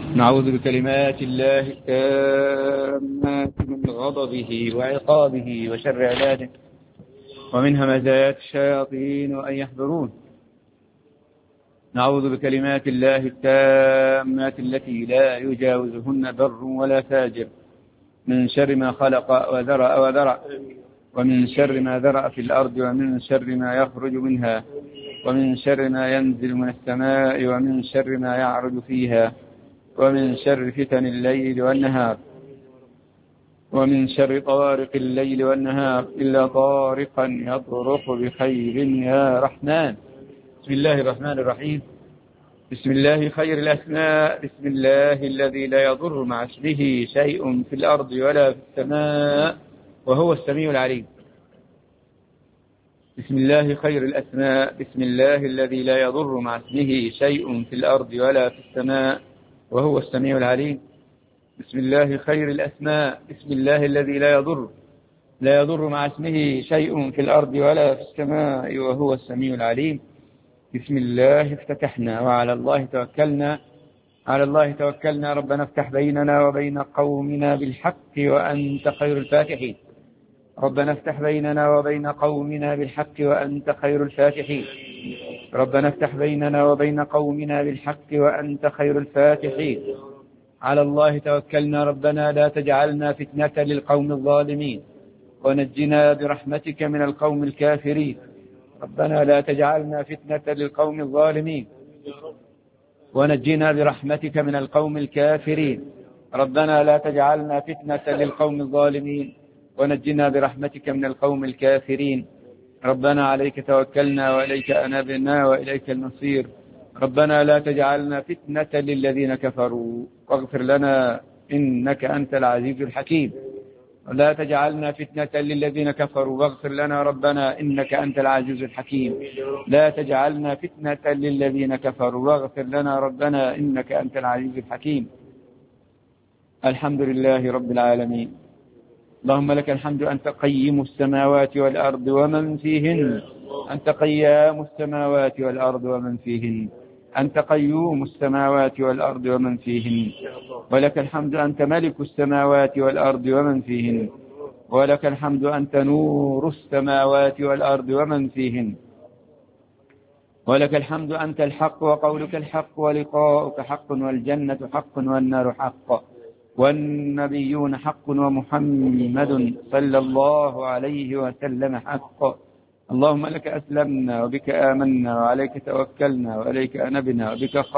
نعوذ بكلمات الله التامات من غضبه وعقابه وشر عباده ومن همزات الشياطين وأن يحضرون. نعوذ بكلمات الله التامات التي لا يجاوزهن بر ولا فاجر من شر ما خلق وذرأ ومن شر ما ذرأ في الأرض ومن شر ما يخرج منها ومن شر ما ينزل من السماء ومن شر ما يعرج فيها ومن شر فتن الليل والنهار ومن شر طوارق الليل والنهار إلا طارقا يطرق بخير يا رحمن. بسم الله الرحمن الرحيم. بسم الله خير الأسماء. بسم الله الذي لا يضر مع اسمه شيء في الأرض ولا في السماء وهو السميع العليم. بسم الله خير الأسماء. بسم الله الذي لا يضر مع اسمه شيء في الأرض ولا في السماء وهو السميع العليم. بسم الله خير الأسماء. بسم الله الذي لا يضر مع اسمه شيء في الأرض ولا في السماء وهو السميع العليم. بسم الله افتتحنا وعلى الله توكلنا. على الله توكلنا. ربنا افتح بيننا وبين قومنا بالحق وأنت خير الفاتحين. ربنا افتح بيننا وبين قومنا بالحق وأنت خير الفاتحين. ربنا افتح بيننا وبين قومنا بالحق وأنت خير الفاتحين. على الله توكلنا. ربنا لا تجعلنا فتنة للقوم الظالمين ونجنا برحمتك من القوم الكافرين. ربنا لا تجعلنا فتنة للقوم الظالمين ونجنا برحمتك من القوم الكافرين. ربنا لا تجعلنا فتنة للقوم الظالمين ونجنا برحمتك من القوم الكافرين. ربنا عليك توكلنا وإليك أنبنا وإليك المصير. ربنا لا تجعلنا فتنة للذين كفروا واغفر لنا إنك أنت العزيز الحكيم. لا تجعلنا فتنة للذين كفروا واغفر لنا ربنا إنك أنت العزيز الحكيم. لا تجعلنا فتنة للذين كفروا واغفر لنا ربنا إنك أنت العزيز الحكيم. الحمد لله رب العالمين. اللهم لك الحمد أنت قيم السماوات والأرض ومن فيهن. أنت قيام السماوات والأرض ومن فيهن. أنت قيوم السماوات والأرض ومن فيهن. ولك الحمد أنت ملك السماوات والأرض ومن فيهن. ولك الحمد أنت نور السماوات والأرض ومن فيهن. ولك الحمد أنت الحق وقولك الحق ولقاؤك حق والجنة حق والنار حق والنبيون حق ومحمد صلى الله عليه وسلم حق. اللهم لك أسلمنا وبك آمنا وعليك توكلنا وإليك أنبنا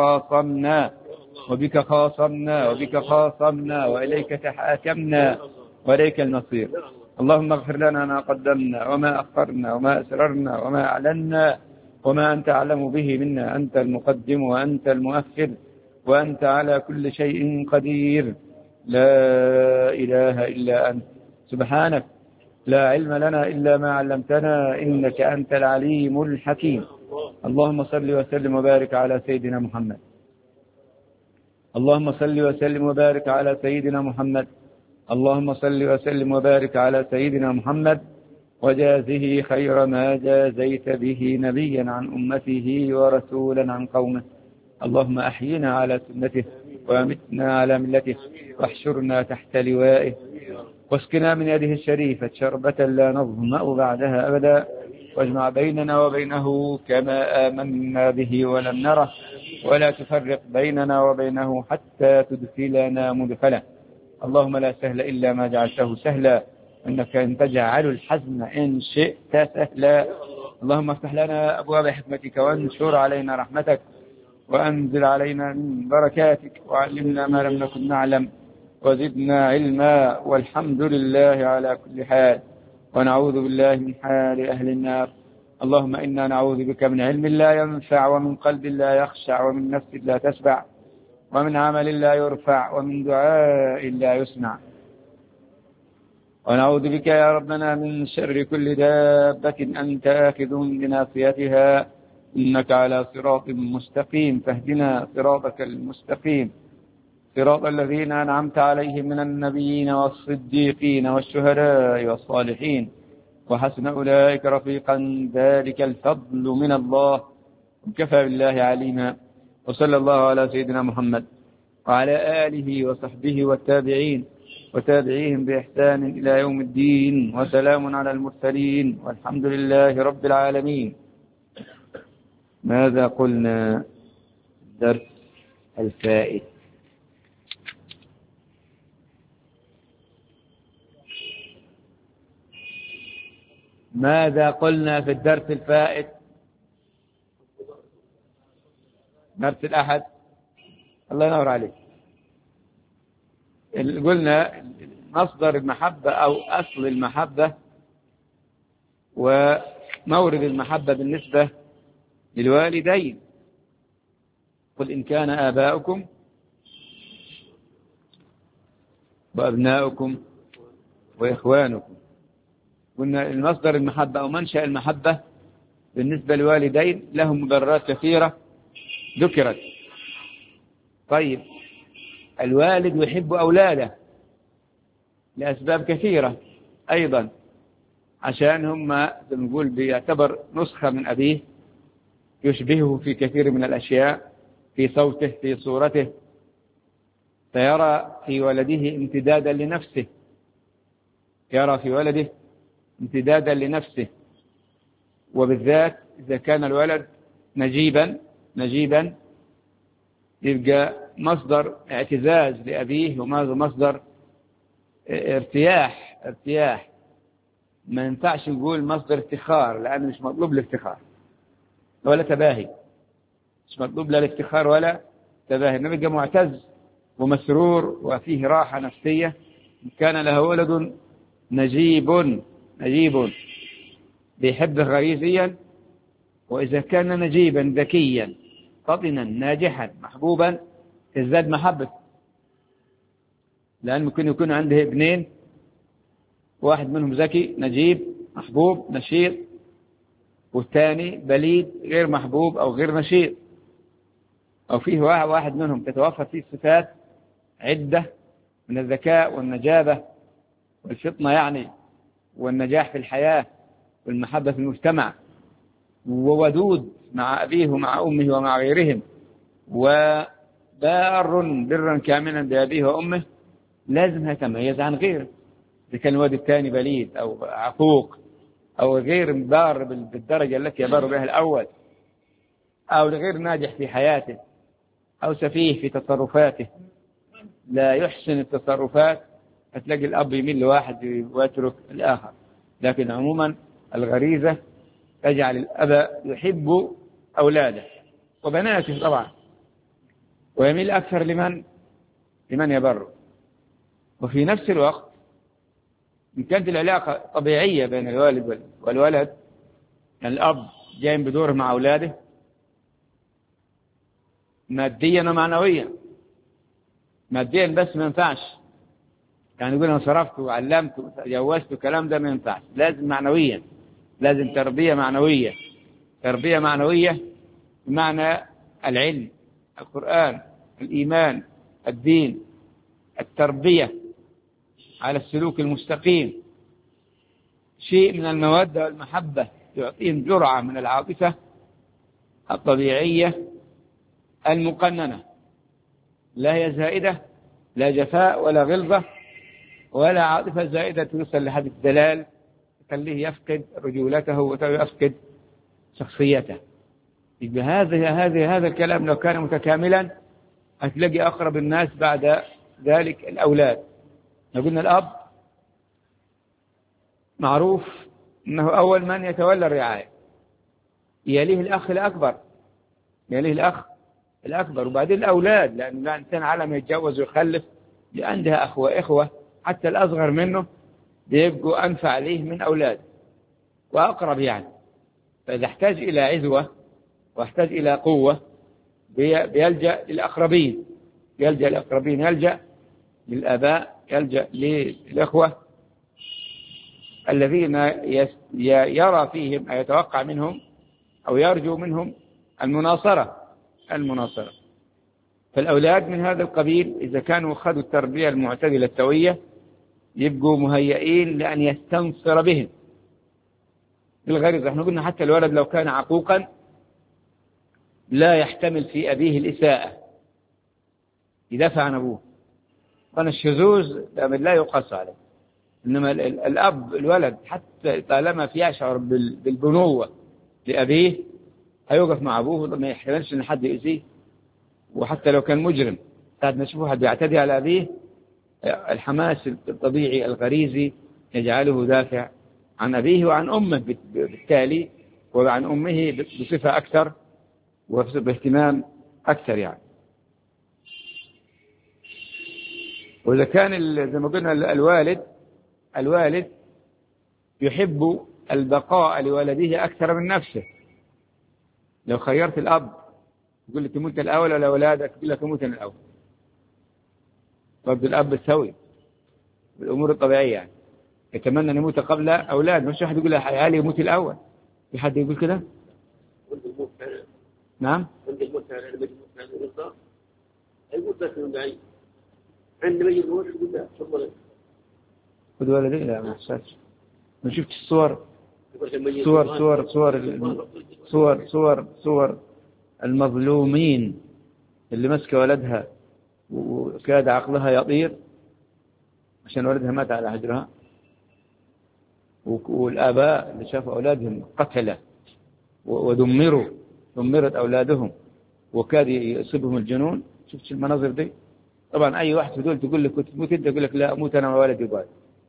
وبك خاصمنا وإليك تحاكمنا وإليك المصير. اللهم اغفر لنا ما قدمنا وما أخرنا وما أسررنا وما أعلنا وما أنت أعلم به منا. أنت المقدم وأنت المؤخر وأنت على كل شيء قدير. لا إله إلا أنت سبحانك لا علم لنا إلا ما علمتنا إنك أنت العليم الحكيم. اللهم صل وسلم وبارك على سيدنا محمد. اللهم صل وسلم وبارك على سيدنا محمد. اللهم صل وسلم وبارك على سيدنا محمد وجازه خير ما جازيت به نبيا عن أمته ورسولا عن قومه. اللهم أحينا على سنته وأمتنا على ملته واحشرنا تحت لوائه واسقنا من يده الشريفة شربة لا نظمأ بعدها أبدا واجمع بيننا وبينه كما آمنا به ولم نره ولا تفرق بيننا وبينه حتى تدخلنا مدخلا. اللهم لا سهل إلا ما جعلته سهلا إنك أن تجعل الحزن إن شئت سهلا. اللهم افتح لنا أبواب حكمتك وانشر علينا رحمتك وأنزل علينا من بركاتك وعلمنا ما لم نكن نعلم وزدنا علما والحمد لله على كل حال ونعوذ بالله من حال أهل النار. اللهم إنا نعوذ بك من علم لا ينفع ومن قلب لا يخشع ومن نفس لا تشبع ومن عمل لا يرفع ومن دعاء لا يسمع. ونعوذ بك يا ربنا من شر كل دابة أنت آخذ بناصيتها إنك على صراط مستقيم. فاهدنا صراطك المستقيم صراط الذين أنعمت عليهم من النبيين والصديقين والشهداء والصالحين وحسن أولئك رفيقا. ذلك الفضل من الله وكفى بالله عليما. وصلى الله على سيدنا محمد وعلى آله وصحبه والتابعين وتابعيهم بإحسان إلى يوم الدين، وسلام على المرسلين، والحمد لله رب العالمين. ماذا قلنا؟ الدرس الفائت. ماذا قلنا في الدرس الفائت؟ درس الأحد. الله ينور عليك. قلنا مصدر المحبة أو أصل المحبة ومورد المحبة بالنسبة للوالدين. قل إن كان آباؤكم وأبناؤكم وإخوانكم. قلنا المصدر المحبة أو منشأ المحبة بالنسبة للوالدين لهم مبررات كثيرة ذكرت. طيب، الوالد يحب أولاده لأسباب كثيرة أيضا، عشان هم زي ما نقول بيعتبر نسخة من أبيه، يشبهه في كثير من الأشياء، في صوته، في صورته، فيرى في ولده امتدادا لنفسه، يرى في ولده امتدادا لنفسه. وبالذات إذا كان الولد نجيبا يبقى مصدر اعتزاز لأبيه ومصدر ارتياح. ما ينفعش نقول مصدر افتخار، لأنه مش مطلوب الافتخار ولا تباهي، مش مطلوب لا الافتخار ولا تباهي، إنما يبقى معتز ومسرور وفيه راحة نفسية. كان له ولد نجيب بيحبه غريزيا، وإذا كان نجيبا ذكيا فطنا ناجحا محبوبا تزداد محبته، لأن ممكن يكون عنده ابنين، واحد منهم ذكي نجيب محبوب نشيط، والثاني بليد غير محبوب أو غير نشيط، أو فيه واحد منهم تتوفر فيه صفات عدة من الذكاء والنجابة والفطنة يعني، والنجاح في الحياة والمحبة في المجتمع، وودود مع أبيه ومع أمه ومع غيرهم، وبار برا كاملا بأبيه وأمه، لازم يتميز عن غيره. إذا كان الواد الثاني بليد أو عقوق أو غير بار بالدرجة التي يبار بها الأول، أو غير ناجح في حياته، أو سفيه في تصرفاته، لا يحسن التصرفات، هتلاقي الأب يميل لواحد ويترك الآخر. لكن عموما الغريزة تجعل الأب يحب أولاده وبناته طبعا، ويميل أكثر لمن يبره. وفي نفس الوقت إن كانت العلاقة طبيعية بين الوالد والولد، يعني الأب جاي بدوره مع أولاده ماديا ومعنويا. ماديا بس ما ينفعش، يعني يقول أنا صرفت وعلمت وجوزت الكلام ده ما ينفعش، لازم معنويا، لازم تربية معنوية بمعنى العلم، القرآن، الإيمان، الدين، التربية على السلوك المستقيم، شيء من المودة والمحبة، يعطيهم جرعة من العاطفة الطبيعية المقننة، لا هي زائدة، لا جفاء ولا غلظة ولا عاطفة زائدة توصل لحد الدلال تخليه يفقد رجولته ويفقد شخصيته. يبقى هذا الكلام لو كان متكاملا هتلاقي أقرب الناس بعد ذلك الأولاد. لو قلنا الأب معروف أنه أول من يتولى الرعاية، يليه الأخ الأكبر، وبعدين الأولاد، لأن الإنسان على ما يتجوز ويخلف عندها إخوة حتى الأصغر منه بيبقوا أنفع ليه من أولاد وأقرب يعني. فإذا احتاج إلى عزوة واحتاج إلى قوة بيلجأ للأقربين، يلجأ للآباء، يلجأ للإخوة الذين يرى فيهم أو يتوقع منهم أو يرجو منهم المناصرة. فالأولاد من هذا القبيل إذا كانوا أخذوا التربية المعتدلة السوية يبقوا مهيئين لأن يستنصر بهم بالغريزة. احنا قلنا حتى الولد لو كان عقوقا لا يحتمل في أبيه الإساءة، يدافع عن أبوه. طبعا الشذوذ لا يقاس عليه، إنما الأب الولد حتى طالما في يشعر بالبنوة لأبيه هيوقف مع أبوه، ما يحتملش إن حد يؤذيه. وحتى لو كان مجرم بعد ما يشوفه حد يعتدي على أبيه، الحماس الطبيعي الغريزي يجعله دافع عن أبيه وعن أمه بالتالي، وعن أمه بصفة أكثر وباهتمام أكثر يعني. وإذا كان زي ما قلنا الوالد يحب البقاء لولده أكثر من نفسه. لو خيرت الأب يقول لك تموت الأول ولا أولادك، يقول لك تموت الأول. برضه الأب السوي بالأمور الطبيعية يعني يتمنى أن يموت قبل أولاد، مش واحد يقول عيالي يموت الأول. في حد يقول كده؟ نعم. عندما يموت يقول لا تفضل خذ ولدي. لا ما حسيتش، ما شفت الصور صور المظلومين اللي مسك ولدها وكاد عقلها يطير عشان ولدها مات على هجرها، والآباء اللي شافوا أولادهم قتلة ودمرت أولادهم وكاد يصيبهم الجنون. شفت المناظر دي؟ طبعا أي واحد في دول تقول لك تموت أنت، يقول لك لا أموت أنا وولدي بعد.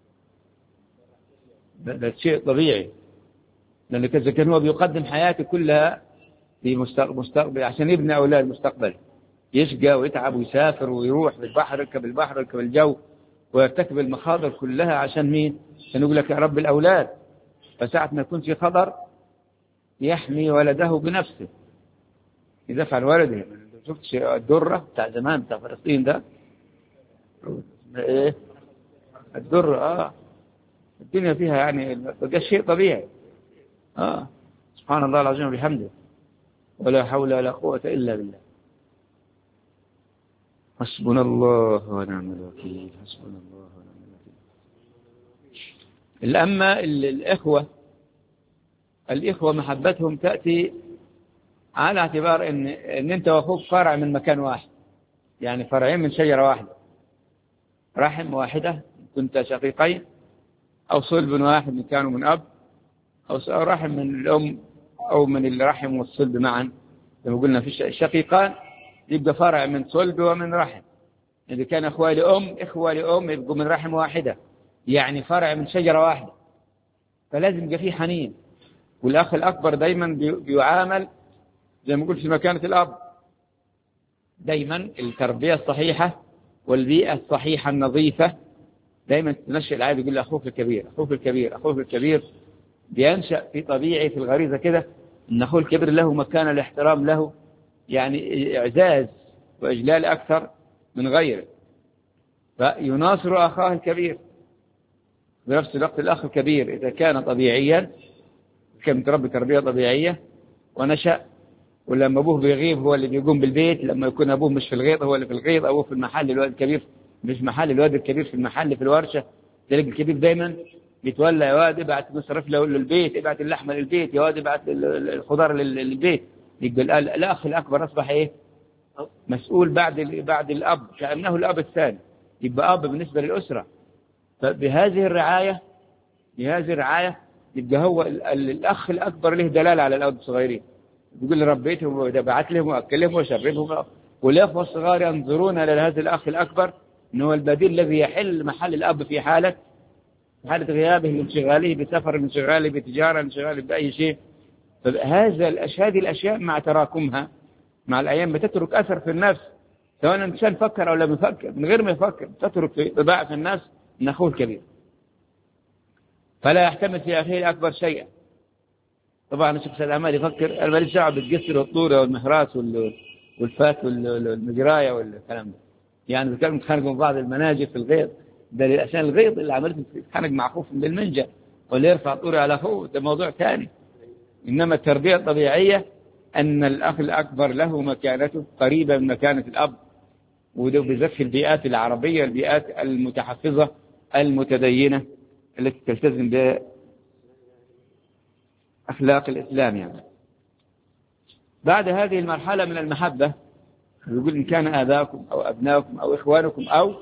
ده شيء طبيعي، لأنه كان هو بيقدم حياته كلها في مستقبل عشان يبني أولاد مستقبل، يشقى ويتعب ويسافر ويروح بالبحر، يركب البحر يركب الجو ويرتكب المخاطر كلها عشان مين؟ عشان يقول لك يا رب الأولاد. فساعة ما يكون في خطر يحمي ولده بنفسه، يدافع عن ولده. شفت الدرة بتاع زمان بتاع فلسطين ده؟ ايه الدرة؟ الدنيا فيها يعني ده شيء طبيعي. سبحان الله العظيم وبحمده، ولا حول ولا قوة إلا بالله. حسبنا الله ونعم الوكيل، حسبنا الله ونعم الوكيل. أما الإخوة محبتهم تأتي على اعتبار إن أنت وأخوك فرع من مكان واحد، يعني فرعين من شجرة واحدة، رحم واحدة، كنت شقيقين أو صلب واحد من كانوا من أب، أو رحم من الأم أو من الرحم والصلب معا. لما قلنا في الشقيقان يبقى فرع من صلب ومن رحم. إذا كان إخوة لأم يبقوا من رحم واحدة، يعني فرع من شجرة واحدة. فلازم يبقى فيه حنين. والأخ الأكبر دايما بيعامل زي ما قلت في مكانة الأب. دايما التربية الصحيحة والبيئة الصحيحة النظيفة دايما تنشئ العائلة. يقول أخوك الكبير أخوك الكبير أخوك الكبير، بينشأ في طبيعي في الغريزة كده أن أخوه الكبير له مكان الاحترام، له يعني إعزاز وإجلال أكثر من غيره، فيناصر أخاه الكبير. بنفس الوقت الأخ الكبير إذا كان طبيعيا، كان متربي تربية طبيعية ونشأ، ولما أبوه بيغيب هو اللي بيقوم بالبيت، لما يكون أبوه مش في الغيط هو اللي في الغيط، أبوه في المحل الواد الكبير مش محل الواد الكبير في المحل في الورشة. تلاقي الكبير دايما بيتولى، يا واد ابعت مصرف له للبيت، ابعت اللحمة للبيت، يا واد ابعت الخضار للبيت. يبقى الأخ الأكبر أصبح إيه؟ مسؤول بعد الأب، كأنه الأب الثاني، يبقى أب بالنسبة للأسرة. فبهذه الرعاية يبقى هو الأخ الأكبر له دلالة على الأولاد الصغيرين، يقول لي ربيتهم ودفعت لهم وأكلهم وشربهم. والأخوة الصغار ينظرون إلى هذا الأخ الأكبر أنه هو البديل الذي يحل محل الأب في حالة غيابه، لانشغاله بسفر، لانشغاله بتجارة، لانشغاله بأي شيء. فهذه الأشياء مع تراكمها مع الأيام بتترك أثر في النفس، سواء الإنسان فكر أو لم يفكر. من غير ما يفكر تترك في طباع في الناس من أخوه الكبير، فلا يحتمل في أخيه الأكبر شيئا. طبعا الشيخ سيد عمال يفكر أنا ماليش دعوة بالقصر والطورة والمهراس والفات والمجراية والكلام ده. يعني كانوا متخانقوا مع بعض المناجر في الغيط، ده عشان الغيط اللي عملته يتخانق مع أخوه بالمنجا ولا يرفع طورة على أخوه، ده موضوع ثاني. إنما التربية الطبيعية أن الأخ الأكبر له مكانته قريبة من مكانة الأب، وده بالذات في البيئات العربية، البيئات المتحفظة المتدينة التي تلتزم بأخلاق الإسلام يعني. بعد هذه المرحلة من المحبة يقول إن كان آباؤكم أو أبناؤكم أو إخوانكم أو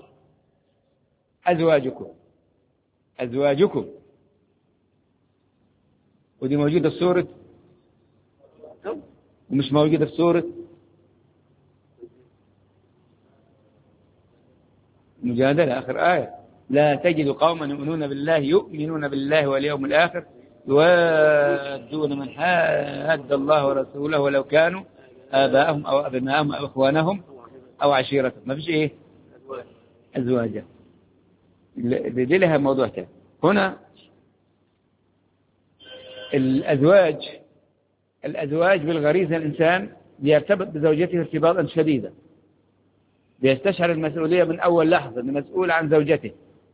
أزواجكم. ودي موجودة في سورة، ومش موجودة في سورة مجادلة آخر آية: لا تجد قوما يؤمنون بالله واليوم الآخر يوادون من حاد الله ورسوله ولو كانوا آباءهم أو أبناءهم أو إخوانهم أو عشيرتهم. ما فيش إيه أزواجا، دي لها موضوع تاني. هنا الأزواج بالغريزة الإنسان بيرتبط بزوجته ارتباطا شديدا، بيستشعر المسؤولية من أول لحظة أنه مسؤول عن زوجته،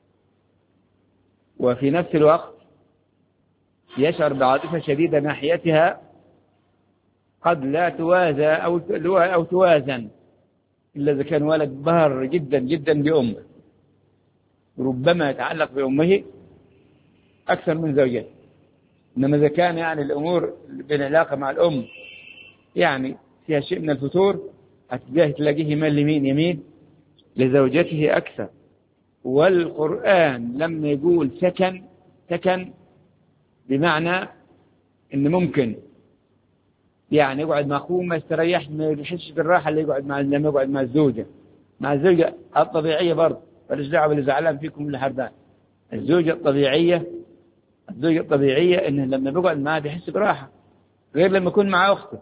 وفي نفس الوقت يشعر بعاطفة شديدة ناحيتها قد لا توازى أو توازن إلا إذا كان ولد بار جدا جدا بأمه، ربما يتعلق بأمه أكثر من زوجته. إنما إذا كان يعني الأمور بالعلاقة مع الأم يعني فيها شيء من الفتور، تلاقيه يميل لزوجته أكثر. والقرآن لما يقول سكن بمعنى إن ممكن يعني يقعد مع أخوه ما يستريح، ما يحسش بالراحة اللي لما يقعد مع الزوجة الطبيعية برضه، فليش دعوة باللي زعلان فيكم ولا حردان. الزوجة الطبيعية إنه لما بيقعد معها بيحس براحة، غير لما يكون مع أخته،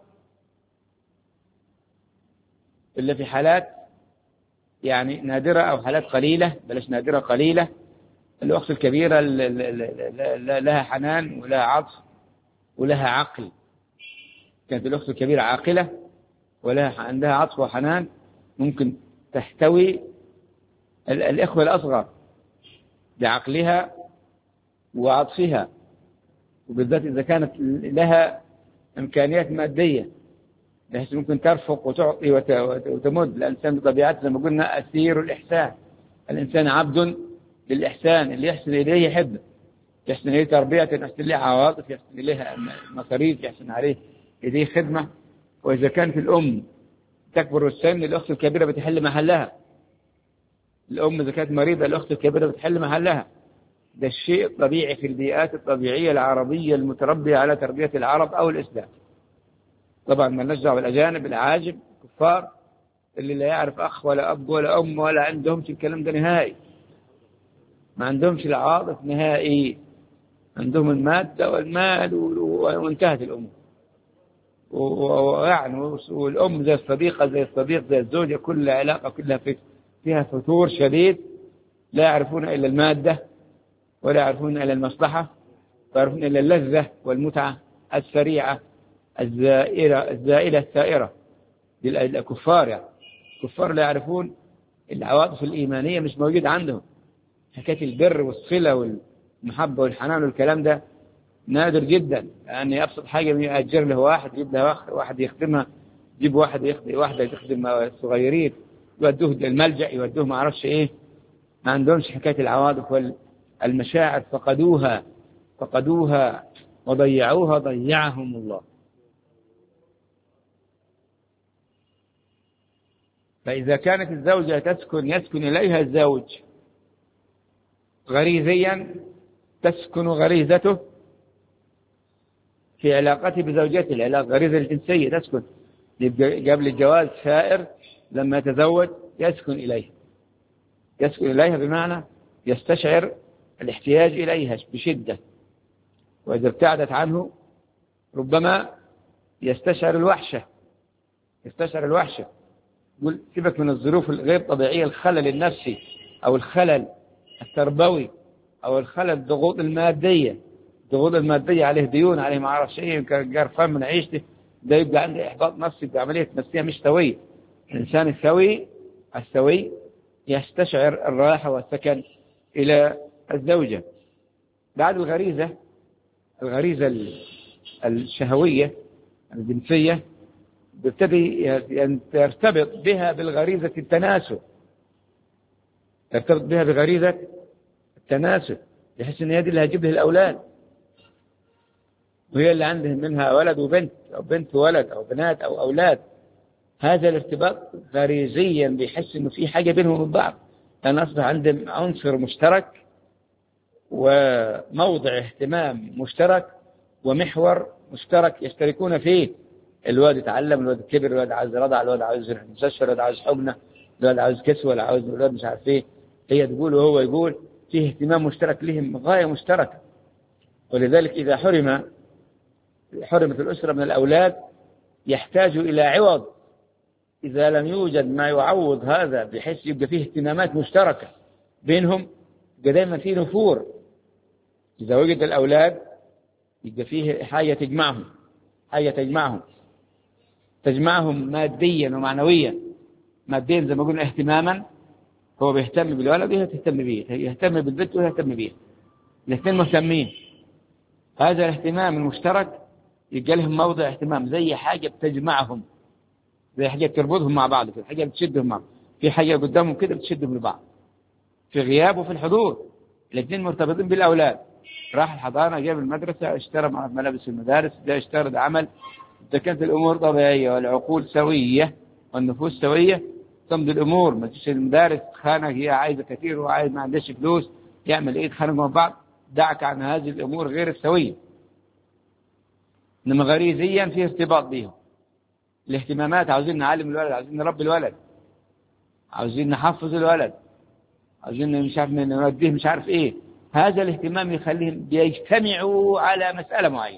إلا في حالات يعني نادرة أو حالات قليلة، بلاش نادرة قليلة. الأخت الكبيرة لها حنان ولها عطف ولها عقل. كانت الأخت الكبيرة عاقلة ولها عندها عطف وحنان، ممكن تحتوي الإخوة الأصغر بعقلها وعطفها، وبالذات إذا كانت لها إمكانيات مادية بحيث ممكن ترفق وتعطي وتمد. الإنسان بطبيعته زي ما قلنا أسير الإحسان، الإنسان عبد للإحسان، اللي يحسن إليه يحبه، يحسن إليه تربية، يحسن إليه عواطف، يحسن إليه مصاريف، يحسن عليه إليه خدمة. وإذا كانت الأم تكبر السن الأخت الكبيرة بتحل محلها، الأم إذا كانت مريضة الأخت الكبيرة بتحل محلها. ده الشيء الطبيعي في البيئات الطبيعية العربية المتربية على تربية العرب أو الإسلام. طبعا ما نرجع بالأجانب العاجب الكفار اللي لا يعرف أخ ولا أب ولا أم ولا عندهمش الكلام ده نهائي، ما عندهمش العاطف نهائي، عندهم المادة والمال وانتهت الأمور. ويعني والأم زي الصديقة زي الصديق زي الزوجة، كل علاقة كلها فيها فتور شديد، لا يعرفون إلا المادة ولا يعرفون إلا المصلحة، ويعرفون إلا اللذة والمتعة السريعة الزائلة الثائرة. الكفار يعني الكفار لا يعرفون العواطف الإيمانية، مش موجود عندهم. حكاية البر والصلة والمحبة والحنان والكلام ده نادر جدا. يعني أبسط حاجة من يأجر له واحد، يجيب له واحد يخدمها، يجيب واحدة تخدم الصغيرين، يودوه الملجأ، يودوه ما عرفش إيه. ما عندهمش حكاية العواطف والمشاعر، فقدوها وضيعوها ضيعهم الله. فإذا كانت الزوجة يسكن إليها الزوج غريزيا، تسكن غريزته في علاقته بزوجته، العلاقة غريزة الجنسية تسكن قبل الجواز سائر، لما يتزوج يسكن إليها بمعنى يستشعر الاحتياج إليها بشدة، وإذا ابتعدت عنه ربما يستشعر الوحشة. يقول سيبك من الظروف الغير طبيعية، الخلل النفسي أو الخلل التربوي أو الخلل الضغوط المادية عليه ديون، عليه ما عرف شيء، قرفان من عيشته، ده يبقى عنده إحباط نفسي بعملية نفسية مش سوية. الإنسان السوي يستشعر الراحة والسكن إلى الزوجة. بعد الغريزة الشهوية الجنسية يبتدي يرتبط بها بالغريزة التناسل، بغريزة التناسل، بحيث ان هي دي اللي هتجيب له الاولاد، وهي اللي عندهم منها ولد وبنت او بنت وولد او بنات او اولاد. هذا الارتباط غريزيا بيحس إنه في حاجة بينهم وبين بعض، لأن أصبح عندهم عنصر مشترك وموضع اهتمام مشترك ومحور مشترك يشتركون فيه. الواد يتعلم، الواد كبر، الواد عايز رضع، الواد عايز يروح المستشفى، الواد عايز حضنه، الواد عايز كسوة، الواد مش عارف ايه. هي تقول وهو يقول، فيه اهتمام مشترك لهم، غاية مشتركة. ولذلك إذا حرمت الأسرة من الأولاد يحتاج إلى عوض. إذا لم يوجد ما يعوض هذا بحيث يبقى فيه اهتمامات مشتركة بينهم، يبقى دائما فيه نفور. إذا وجد الأولاد يبقى فيه حاجة تجمعهم ماديا ومعنويا. ماديا زي ما قلنا اهتماما، هو بيهتم بالولد وهي تهتم به، يهتم بالبنت وهي تهتم به، الاثنين مهتمين. هذا الاهتمام المشترك يبقى لهم موضع اهتمام، زي حاجة بتجمعهم، زي حاجة بتربطهم مع بعض، في حاجة بتشدهم مع بعض، في حاجة قدامهم كده بتشدهم لبعض، في غياب وفي الحضور. الاثنين مرتبطين بالأولاد. راح الحضانة، جاب المدرسة، اشترى ملابس المدارس، ده اشترى عمل. إذا كانت الأمور طبيعية والعقول سوية والنفوس سوية تمضي الأمور. ما تجيش المدارس خانق، هي عايزة كثير وعايز ما عندهاش فلوس، يعمل إيه؟ يتخانقوا مع بعض. دعك عن هذه الأمور غير السوية. إنما غريزيا في ارتباط بهم. الاهتمامات، عاوزين نعلم الولد، عاوزين نربي الولد، عاوزين نحفظ الولد، عاوزين مش عارف نوديه مش عارف إيه. هذا الاهتمام يخليهم بيجتمعوا على مسألة معينة،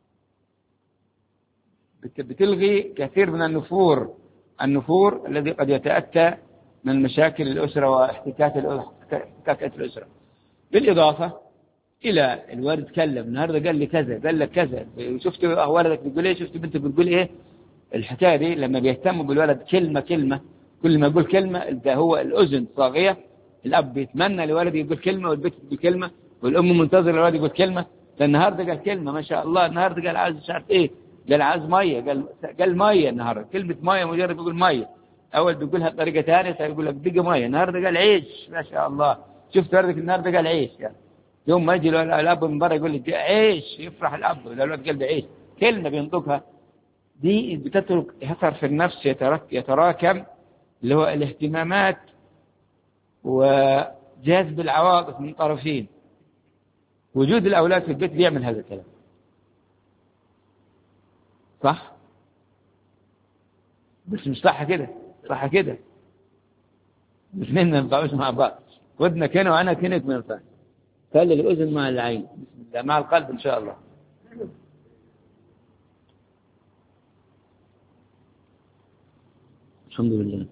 بتلغي كثير من النفور الذي قد يتأتى من مشاكل الأسرة واحتكاكات الأسرة. بالإضافة إلى الوالد تكلم النهارده، قال لي كذا، قال لك كذا، شفت ولدك بيقول إيه، شفت بنتك بتقول إيه. الحكاية دي لما بيهتموا بالولد كلمة، كل ما يقول كلمة ده هو الأذن صاغية. الأب بيتمنى لولده يقول كلمة، والبنت تقول كلمة، والأم منتظرة الولد يقول كلمة. النهارده قال كلمة ما شاء الله، النهارده قال عايز مش عارف إيه، قال عايز مية، قال مية النهارده. كلمة مية مجرد يقول مية، أول بيقولها بطريقة ثانية يقول لك دقة مية. النهارده قال عيش، ما شاء الله. شفت ولدك النهارده قال عيش يعني. يوم ما يجي الأب من برا يقول لي عيش، يفرح الأب. الولد قال عيش، كلمة بينطقها دي بتترك أثر في النفس يتراكم، اللي هو الاهتمامات وجذب العواطف من طرفين. وجود الأولاد في البيت بيعمل هذا الكلام، صح؟ بس مش صح كده، صح كده الاثنين ما ينفعوش مع بعض. ودنك هنا وأنا كنت ما ينفعش. خلي الأذن مع العين، بسم الله، مع القلب إن شاء الله. الحمد لله.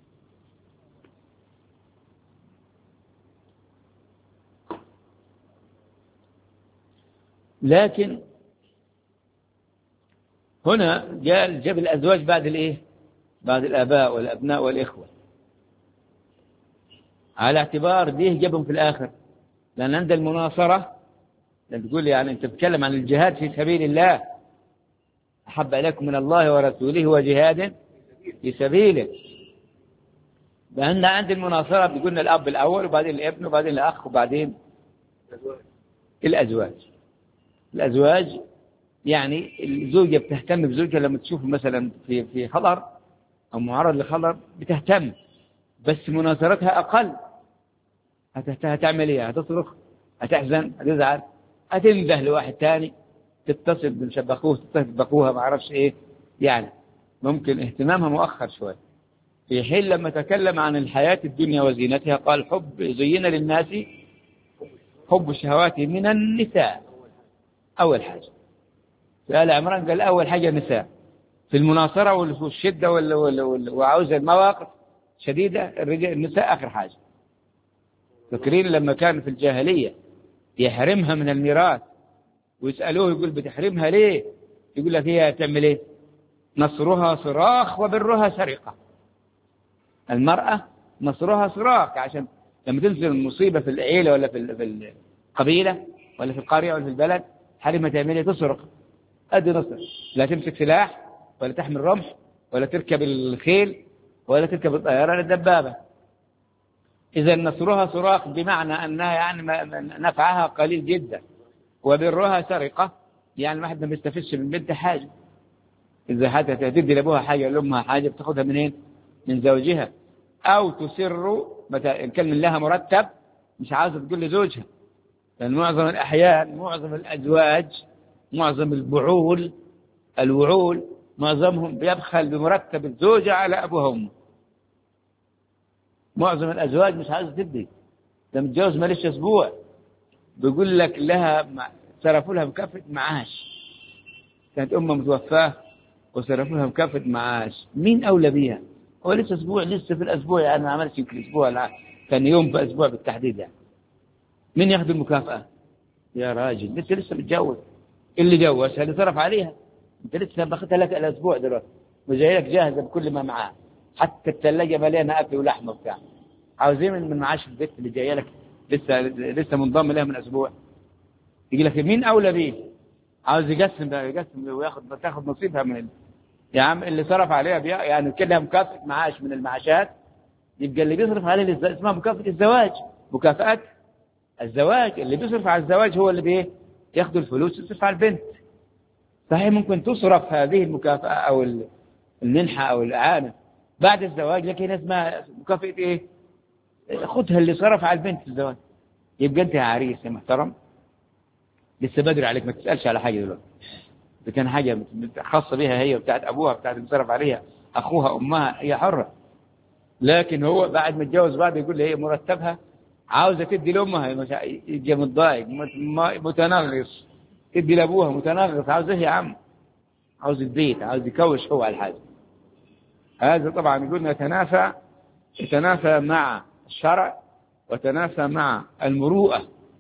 لكن هنا جاب الأزواج بعد الإيه؟ بعد الآباء والأبناء والإخوة، على اعتبار ديه جابهم في الآخر. لأن عند المناصرة لما تقول يعني أنت بتتكلم عن الجهاد في سبيل الله، أحب إليكم من الله ورسوله وجهاد في سبيله. لأن عند المناصرة بيقولنا الأب الأول، وبعدين الابن، وبعدين الأخ، وبعدين الأزواج. يعني الزوجة بتهتم بزوجها لما تشوف مثلا في خطر أو معرض لخطر بتهتم، بس مناصرتها أقل. هتعمل إيه؟ هتصرخ، هتحزن، هتزعل، هتنده لواحد تاني، تتصل بأخوه، تتصل بأخوها، ما أعرفش إيه. يعني ممكن اهتمامها مؤخر شوي. في حين لما تكلم عن الحياة الدنيا وزينتها قال زين للناس حب الشهوات من النساء أول حاجة. في آل عمران قال أول حاجة النساء. في المناصرة والشدة وعاوز المواقف شديدة النساء آخر حاجة. فاكرين لما كان في الجاهلية يحرمها من الميراث ويسألوه يقول بتحرمها ليه؟ يقول لك هي تعمل ايه؟ نصرها صراخ وبرها سرقة. المرأة نصرها صراخ، عشان لما تنزل المصيبة في العيلة ولا في القبيلة ولا في القرية ولا في البلد، حرمها تعمل ايه؟ تصرخ. أدي نصر. لا تمسك سلاح ولا تحمل رمح ولا تركب الخيل ولا تركب الطيارة ولا الدبابة. إذا نصرها صراخ بمعنى أنها يعني نفعها قليل جدا، وبرها سرقة يعني الواحد ما بيستفدش من بنت حاجة. إذا حتى تدي لأبوها حاجة لأمها حاجة بتاخدها منين؟ من زوجها. أو تسر متى إن كان من لها مرتب مش عاوزة تقول لزوجها، لأن معظم الأحيان معظم الأزواج معظم الوعول معظمهم بيبخل بمرتب الزوجة على أبوها وأمه. معظم الأزواج مش عاوزة تدي، ده متجوز ماليش أسبوع بيقول لك لها صرفوا لها مكافأة معاش، كانت أمها متوفاة وصرفوا لها مكافأة معاش، مين أولى بيها؟ هو لسه أسبوع، لسه في الأسبوع يعني ما عملش يمكن أسبوع، لا كان يوم في أسبوع بالتحديد يعني. مين ياخذ المكافأة؟ يا راجل أنت لسه متجوز، اللي جوز اللي صرف عليها، أنت لسه باخذها لك الأسبوع دلوقتي وجاي لك جاهزة بكل ما معاه، حتى الثلاجة مليانة أكل ولحمة وبتاع. عاوزين من معاش البيت اللي جاي لك لسه منضم لها من أسبوع. يجي لك مين أولى بيه؟ عاوز يقسم تاخذ نصيبها من يا عم اللي صرف عليها يعني كلها مكافأة معاش من المعاشات، يبقى اللي بيصرف عليه اسمها مكافأة الزواج، مكافأة الزواج. اللي بيصرف على الزواج هو اللي ياخذ الفلوس يصرف على البنت. صحيح ممكن تصرف هذه المكافأة أو المنحة أو الإعانة بعد الزواج، لكن اسمها مكافأة إيه؟ خدها اللي صرف على البنت في الزواج. يبقى أنت يا عريس يا محترم لسه بدري عليك، ما تسألش على حاجة دلوقتي. إذا كان حاجة خاصة بها هي وبتاعت أبوها بتاعت اللي صرف عليها أخوها أمها هي حرة. لكن هو بعد ما يتجوز بعد يقول لي هي مرتبها عاوزة تدي لأمها، يجي متضايق متنغص، تدي لأبوها متنغص. عاوز إيه يا عم؟ عاوز البيت، عاوز يكوش هو على الحاجة. هذا طبعا يقولنا يتنافى مع الشرع وتنافى مع المروءة،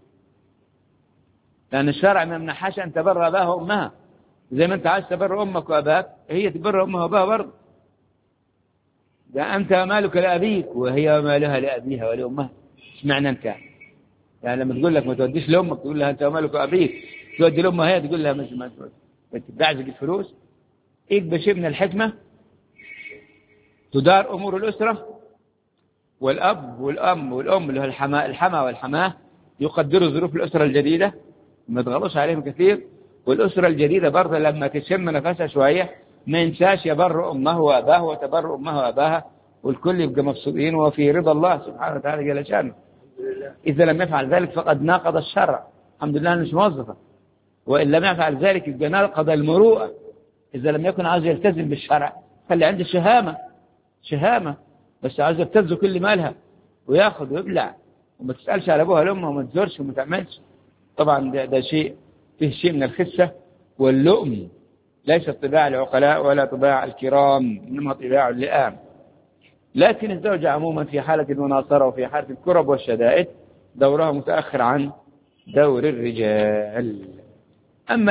لأن الشرع ما منحاش أن تبر أباها وأمها. زي ما أنت عايز تبر أمك وأباك هي تبر أمها وأباها برضه. ده أنت مالك لأبيك وهي مالها لأبيها ولأمها. اشمعنى أنت؟ يعني لما تقول لك ما توديش لأمك تقول لها أنت مالك لأبيك، تودي لأمها هي تقول لها ما تدعزق الفلوس. يبقى شيء من الحكمة تدار أمور الأسرة، والأب والأم والأم اللي هو الحما والحماه يقدروا ظروف الأسرة الجديدة ما تغلوش عليهم كثير. والأسرة الجديدة برضه لما تشم نفسها شوية ما ينساش يبر أمه وأباه وتبر أمه وأباها، والكل يبقى مبسوطين وفي رضا الله سبحانه وتعالى جل شأنه. إذا لم يفعل ذلك فقد ناقض الشرع، الحمد لله مش موظفة. وإن لم يفعل ذلك يبقى ناقض المروءة. إذا لم يكن عاوز يلتزم بالشرع خلي عنده شهامة بس عاوز يبتز كل مالها وياخذ ويبلع وما تسألش على أبوها لأمها وما تزورش وما تعملش. طبعا ده شيء فيه شيء من الخسة واللؤم، ليس طباع العقلاء ولا طباع الكرام، إنما طباع اللئام. لكن الزوجة عموما في حالة المناصرة وفي حالة الكرب والشدائد دورها متأخر عن دور الرجال. أما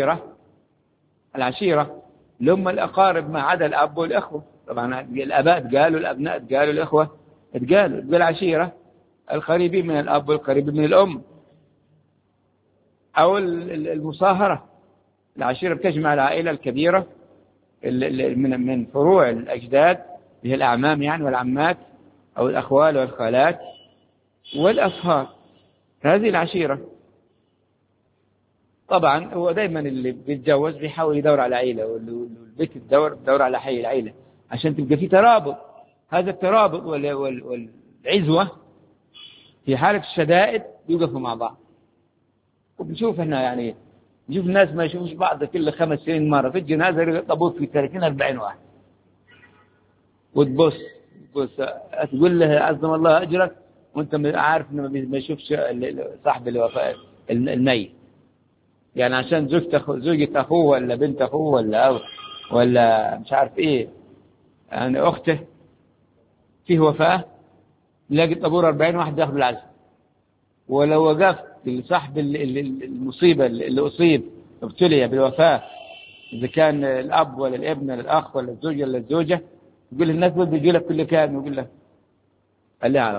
العشيرة لهم الأقارب ما عدا الأب والأخوة. طبعا الأباء قالوا، الأبناء قالوا، الأخوة قالوا. بالعشيرة القريبين من الأب والقريبين من الأم. أو المصاهرة، العشيرة بتجمع العائلة الكبيرة من فروع الأجداد هي الأعمام يعني والعمات أو الأخوال والخالات والأصهار. هذه العشيرة. طبعا هو دايما اللي بيتجوز بيحاول يدور على عائلة، والبيت تدور على حي العائلة عشان تبقى في ترابط. هذا الترابط والعزوة في حالة الشدائد يوقفوا مع بعض. وبنشوف هنا يعني نشوف الناس ما يشوفوش بعض كل 5 سنين مرة في الجنازة طابوت في 30-40 واحد، وتبص تقول له عظم الله أجرك وانت عارف انه ما يشوفش صاحب الوفاة الميت، يعني عشان زوجة أخوه ولا بنت أخوه ولا مش عارف إيه يعني أخته فيه وفاة نلاقي الطابور 40 واحد ياخذ العزم. ولو وقفت لصاحب المصيبة اللي أصيب ابتلي بالوفاة، إذا كان الأب ولا الابن ولا الأخ ولا الزوج ولا الزوجة، يقول الناس بيجي لك كل كلام، يقول له خليها على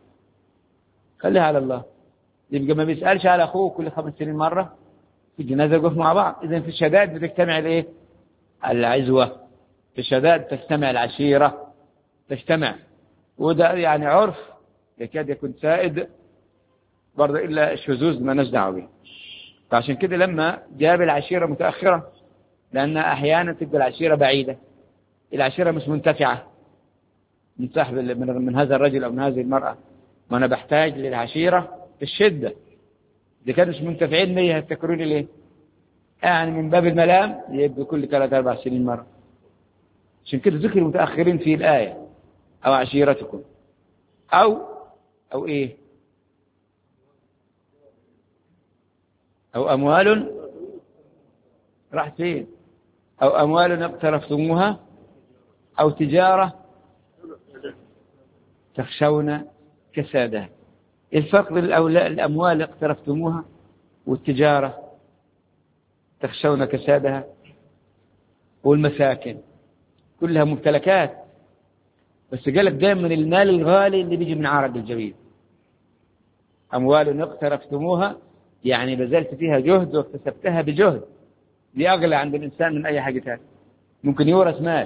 الله. يبقى ما بيسألش على أخوه كل 5 سنين مرة في الجنازة يقف مع بعض. إذن في الشدائد بتجتمع الإيه؟ العزوة. في الشدائد تجتمع العشيرة تجتمع، وده يعني عرف يكاد يكون سائد برضه، إلا الشذوذ ما نجدع به. فعشان كده لما جاب العشيرة متأخرة لأن أحيانا تبقى العشيرة بعيدة، العشيرة مش منتفعة من صاحب من هذا الرجل أو من هذه المرأة، وأنا بحتاج للعشيرة في الشدة. إذا كانوا مش منتفعين بي هيفتكروني ليه؟ يعني من باب الملام يبقى كل 3-4 سنين مرة. عشان كده ذكر المتأخرين في الآية، أو عشيرتكم، أو إيه، أو أموال راح فين، أو أموال اقترفتموها، أو تجارة تخشون كسادها. الفرق بين الأموال اقترفتموها والتجارة تخشون كسادها والمساكن، كلها ممتلكات، بس قالك دائما المال الغالي اللي بيجي من عرق الجبين. أموال اقترفتموها يعني بذلت فيها جهد واكتسبتها بجهد، دي أغلى عند الإنسان من أي حاجة ثانية. ممكن يورث مال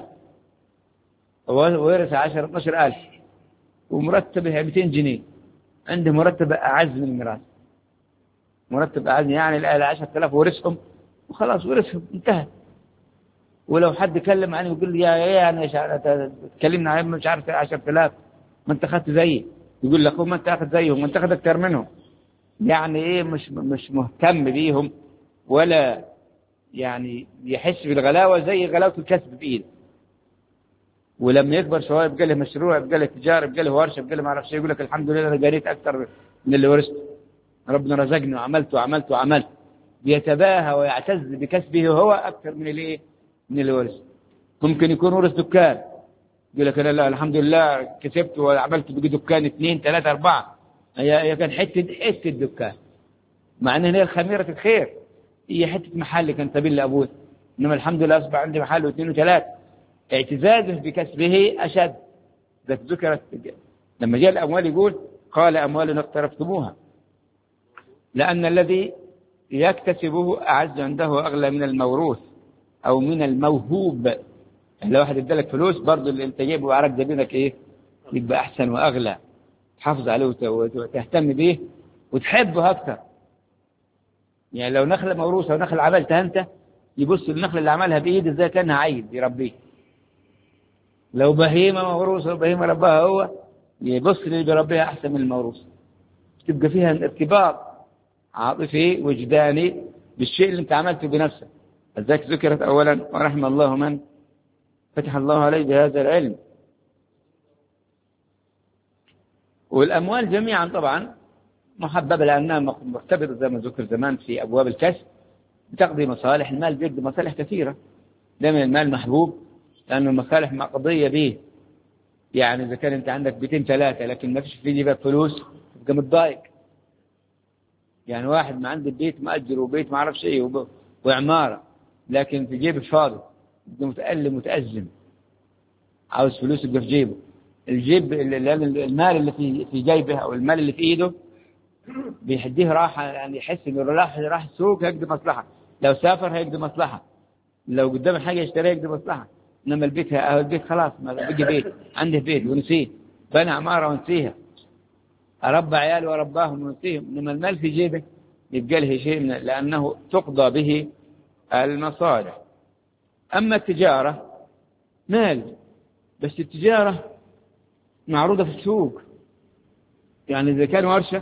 ويورث 10-12 ألف ومرتبه 200 جنيه، عنده مرتب أعز من الميراث، مرتب أعز يعني 10,000 ورثهم وخلاص، ورثهم انتهى. ولو حد كلم عنه يقول لي يا أنا تكلمنا عن مش عارف 10,000 ما أنت أخذت زيي، يقول لك ما أنت أخذ زيهم، ما أنت أخذ أكثر منهم. يعني إيه، مش مهتم بيهم، ولا يعني يحس بالغلاوة زي غلاوة الكسب بإيده. ولما يكبر شوية يبقى له مشروع، يبقى له تجارة، يبقى له ورشة، يبقى له ما أعرفش، يقول لك الحمد لله أنا قريت أكثر من اللي ورثته، ربنا رزقني وعملت. بيتباهى ويعتز بكسبه هو أكثر من اللي ورث. ممكن يكون ورث دكان، يقول لك لا الحمد لله كسبت وعملت بقى دكان 2 3 4، هي كان حتة دكان، مع ان هي الخميرة الخير، هي حتة محل كان سبيل لأبوه، إنما الحمد لله أصبح عندي محل و2 و3. اعتزازه بكسبه أشد. ذكرت لما جاء الأموال يقول قال أموال اقترفتموها، لأن الذي يكتسبه أعز عنده أغلى من الموروث أو من الموهوب. لو واحد ادالك فلوس برضه اللي انت جايبه وعرق جبينك ايه يبقى أحسن وأغلى، تحافظ عليه وتهتم به وتحبه أكثر. يعني لو نخلة موروثة ونخلة عملتها أنت، يبص النخلة اللي عملها بإيد إزاي كانها عيد يربيه. لو بهيمة موروثة وبهيمة ربها هو، يبص اللي بيربيها أحسن من الموروث. تبقى فيها ارتباط عاطفي وجداني بالشيء اللي انت عملته بنفسك. ذاك ذكرت أولا ورحم الله من فتح الله عليه بهذا العلم. والأموال جميعا طبعا محببة لأنها مرتبطة زي ما ذكر زمان في أبواب الكسب، بتقضي مصالح. المال بيقضي مصالح كثيرة، دائما المال محبوب لأنه المصالح مقضية به. يعني إذا كان أنت عندك 200-3 لكن ما فيش في جيبك فلوس تبقى متضايق. يعني واحد ما عنده بيت مأجر وبيت ما عرف شيء وعمارة، لكن في جيبه فاضي، يبقى متألم متأزم، عاوز فلوس يبقى في جيبه. الجيب المال اللي في جيبه أو المال اللي في إيده بيحديه راحة، يعني يحس إنه راح السوق هيقضي مصلحة، لو سافر هيقضي مصلحة، لو قدام حاجة يشتريها يقضي مصلحة. إنما البيت خلاص ما بقي بيت، عنده بيت ونسيه، بنى عمارة ونسيها، أربى عيال ورباهم ونسيهم. إنما المال في جيبه يبقى له شيء لأنه تقضى به المصالح. أما التجارة مال، بس التجارة معروضة في السوق. يعني إذا كان ورشة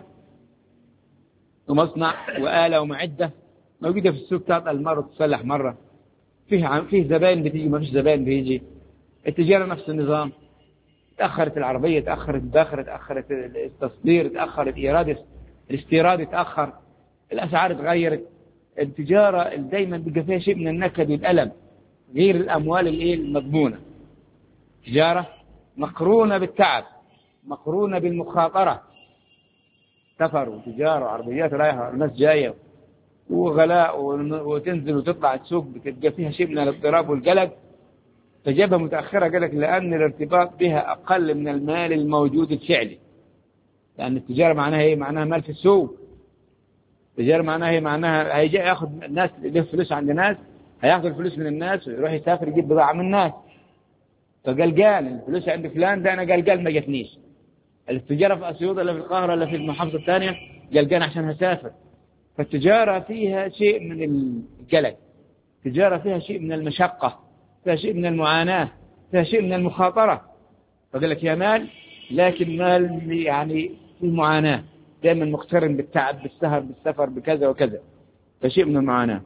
ومصنع وآلة ومعدة موجودة في السوق، تعطى المرة تصلح مرة، فيه زبائن بتيجي ما فيش زبائن بيجي. التجارة نفس النظام، تأخرت العربية، تأخرت الباخرة، تأخرت التصدير، تأخرت إيراد الاستيراد، تأخر الأسعار تغيرت. التجارة دايما بيبقى فيها شيء من النكد والألم، غير الأموال المضمونة. تجارة مقرونة بالتعب، مقرونة بالمخاطرة، سفر وتجارة وعربيات رايحة الناس جاية وغلاء، وتنزل وتطلع السوق بتبقى فيها شيء من الاضطراب والقلق. فجابها متأخرة قال لك لأن الارتباط بها أقل من المال الموجود الفعلي. لأن التجارة معناها إيه؟ معناها مال في السوق. التجارة معناها إيه؟ معناها هيجي ياخذ الناس له فلوس عند الناس، هياخذ الفلوس من الناس ويروح يسافر يجيب بضاعة من الناس. فقال الفلوس عند فلان ده، أنا قال ما جتنيش. التجارة في أسيوط ولا في القاهرة ولا في المحافظة الثانية قال عشان هسافر. فالتجارة فيها شيء من القلق، تجارة فيها شيء من المشقة، فيها شيء من المعاناة، فيها شيء من المخاطرة. فقال لك يا مال، لكن مال يعني في معاناة، دائما مقترن بالتعب، بالسهر، بالسفر، بكذا وكذا، فشيء من المعاناة.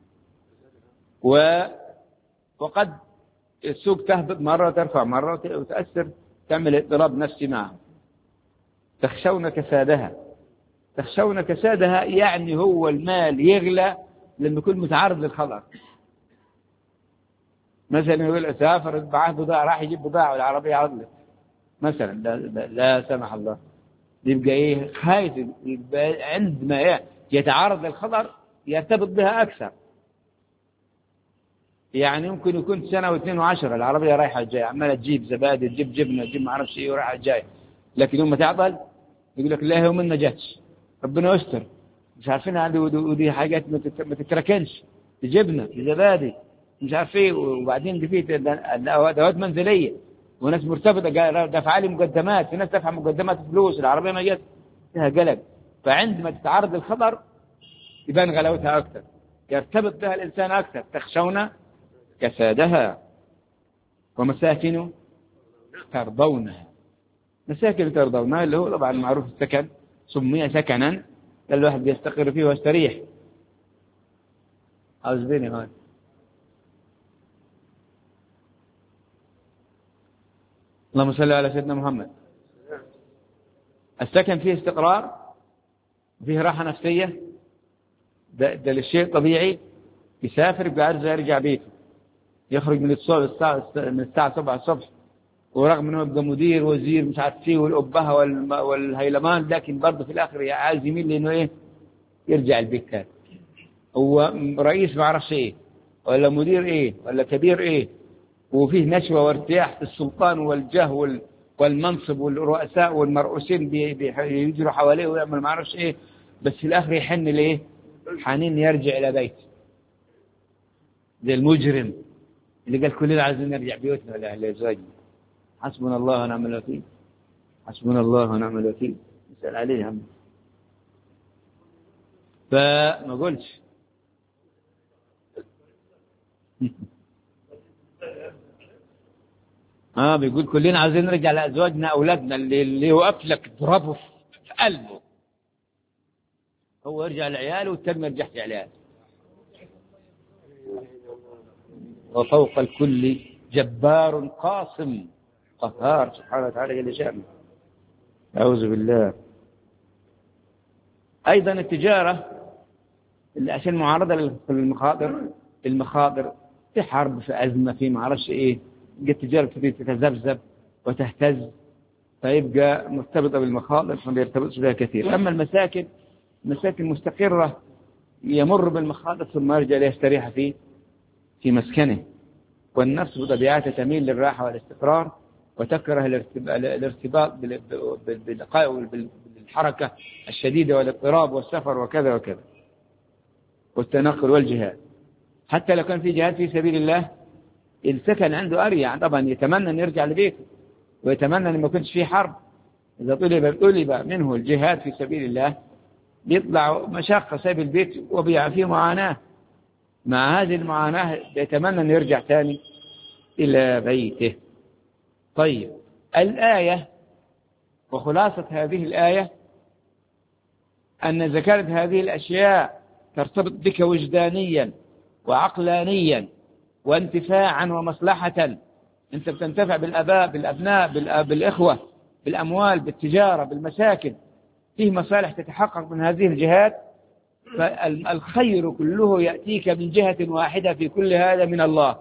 وقد السوق تهبط مرة وترفع مرة وتأثر، تعمل اضطراب نفسي معه. تخشون كسادها. تخشون كسادها يعني هو المال يغلى لما يكون متعرض للخطر. مثلا يقول أسافر معاه بضاعة، راح يجيب بضاعة والعربية عطلت مثلا، لا سمح الله، يبقى إيه؟ خايف. يبقى عندما يتعرض للخطر يرتبط بها أكثر. يعني ممكن يكون سنة واثنين وعشرة العربية رايحة جاية، عمالة تجيب زبادي، تجيب جبنة، تجيب ما أعرفش إيه، ورايحة جاية. لكن يوم ما تعطل يقول لك لا، يوم ما جاتش، ربنا يستر، مش عارفين هذه، ودي حاجات ما تتركنش، جبنة، زبادي، مش عارف ايه. وبعدين دي فيه ادوات منزليه، وناس مرتبطه دفع لي مقدمات، في ناس دفع مقدمات فلوس، العربيه ما جت، فيها قلق. فعندما تتعرض للخطر يبان غلاوتها اكثر، يرتبط بها الانسان اكثر. تخشون كسادها. ومساكن ترضونها. مساكن ترضونها اللي هو طبعا معروف السكن، سمي سكنا الواحد يستقر فيه ويستريح. عاوزيني هون اللهم صل على سيدنا محمد. السكن فيه استقرار، فيه راحة نفسية، ده الشيء طبيعي. يسافر يبقى عارف يرجع بيته، يخرج من الساعة 7 الصبح، ورغم انه يبقى مدير وزير مش عارف ايه والأبهة والهيلمان، لكن برضه في الآخر عايز يميل لأنه ايه؟ يرجع البيت تاني. هو رئيس ما اعرفش ايه، ولا مدير ايه، ولا كبير ايه، وفيه نشوة وارتياح في السلطان والجاه والمنصب والرؤساء والمرؤوسين بيجروا حواليه ويعمل ما اعرفش ايه، بس في الاخر يحن ليه؟ حنين يرجع الى بيته. زي المجرم اللي قال كلنا عايزين نرجع بيوتنا ولا اهل ازواجنا، حسبنا الله ونعم الوكيل، حسبنا الله ونعم الوكيل، نسال عليه هم. فما قلتش بيقول كلنا عايزين نرجع لأزواجنا أولادنا، اللي يوقف لك ضربه في قلبه، هو يرجع لعياله والتاني ما يرجعش لعياله. وفوق الكل جبار قاصم قهار سبحانه وتعالى جل شأنه. أعوذ بالله. أيضا التجارة اللي عشان معارضة للمخاطر، في حرب، في أزمة، في ما أعرفش إيه، التجارة تبتدي تتذبذب وتهتز، فيبقى مرتبطة بالمخاطر، فما يرتبطش بها كثير. أما المساكن مستقرة، يمر بالمخاطر ثم يرجع ليستريح في مسكنه. والنفس بطبيعتها تميل للراحة والاستقرار، وتكره الارتباط بالحركة الشديدة والاضطراب والسفر وكذا وكذا والتنقل والجهاد. حتى لو كان في جهاد في سبيل الله، السكن عنده أريح طبعا، يتمنى أن يرجع لبيته، ويتمنى أن ما يكونش فيه حرب. إذا طلب منه الجهاد في سبيل الله يطلع مشقة سبيل البيت وبيع فيه معاناة، مع هذه المعاناة يتمنى أن يرجع ثاني إلى بيته. طيب، الآية وخلاصة هذه الآية أن ذكرت هذه الأشياء ترتبط بك وجدانيا وعقلانيا وانتفاعا ومصلحة. أنت بتنتفع بالآباء، بالأبناء، بالإخوة، بالأموال، بالتجارة، بالمساكن، فيه مصالح تتحقق من هذه الجهات. فالخير كله يأتيك من جهة واحدة في كل هذا من الله.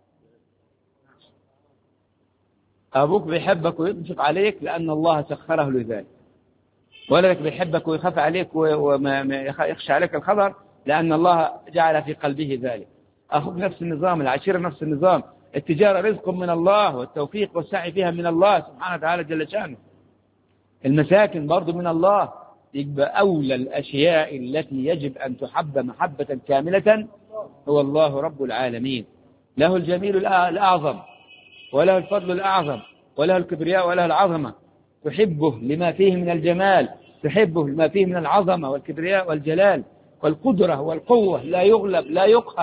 أبوك بيحبك وينفق عليك لأن الله سخره لذلك. ولدك بيحبك ويخاف عليك وما يخشى عليك الخطر لأن الله جعل في قلبه ذلك. أخوك نفس النظام، العشيرة نفس النظام، التجارة رزق من الله، والتوفيق والسعي فيها من الله سبحانه وتعالى جل شأنه. المساكن برضو من الله. يبقى أولى الأشياء التي يجب أن تحب محبة كاملة هو الله رب العالمين. له الجميل الأعظم، وله الفضل الأعظم، وله الكبرياء، وله العظمة. تحبه لما فيه من الجمال، تحبه لما فيه من العظمة والكبرياء والجلال والقدرة والقوة، لا يغلب لا يقهر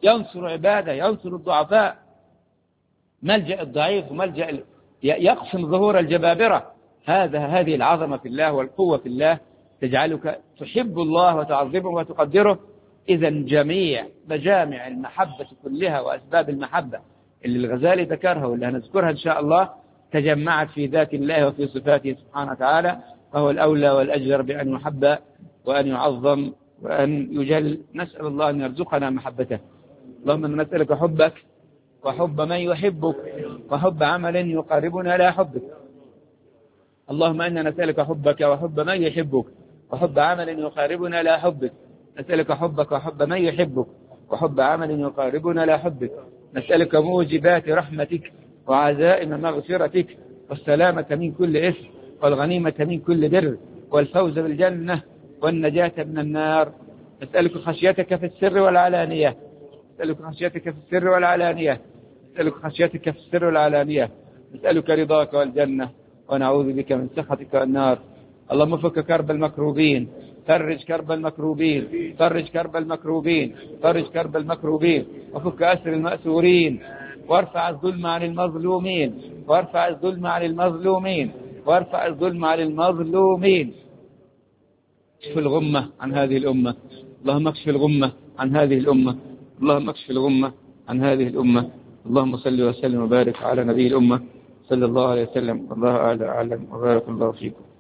ينصر عباده، ينصر الضعفاء، ملجأ الضعيف وملجأ يقسم ظهور الجبابرة. هذه العظمة في الله والقوة في الله تجعلك تحب الله وتعظمه وتقدره. إذا جميع مجامع المحبة كلها وأسباب المحبة اللي الغزالي ذكرها واللي هنذكرها إن شاء الله تجمعت في ذات الله وفي صفاته سبحانه وتعالى، فهو الأولى والأجدر بأن يحب وأن يعظم وأن يجل. نسأل الله أن يرزقنا محبته. اللهم نسألك حبك وحب من يحبك وحب عمل يقربنا إلى حبك. اللهم إنا نسألك حبك وحب من يحبك وحب عمل يقربنا إلى حبك. نسألك حبك وحب من يحبك وحب عمل يقربنا إلى حبك. نسألك موجبات رحمتك وعزائم مغفرتك والسلامة من كل إثم والغنيمة من كل بر والفوز بالجنة والنجاة من النار. نسألك خشيتك في السر والعلانية. نسألك خشيتك في السر والعلانية. نسألك خشيتك في السر والعلانية. نسألك رضاك والجنة ونعوذ بك من سخطك والنار. اللهم فك كرب المكروبين، فرج كرب المكروبين، فرج كرب المكروبين، فرج كرب المكروبين، وفك أسر المأسورين، وارفع الظلم عن المظلومين، وارفع الظلم عن المظلومين، وارفع الظلم عن المظلومين. اكشف الغمة عن هذه الأمة. اللهم اكشف الغمة عن هذه الأمة. اللهم اكشف الغمة عن هذه الأمة. اللهم صل وسلم وبارك على نبي الأمة صلى الله عليه وسلم. والله أعلم وبارك الله فيكم.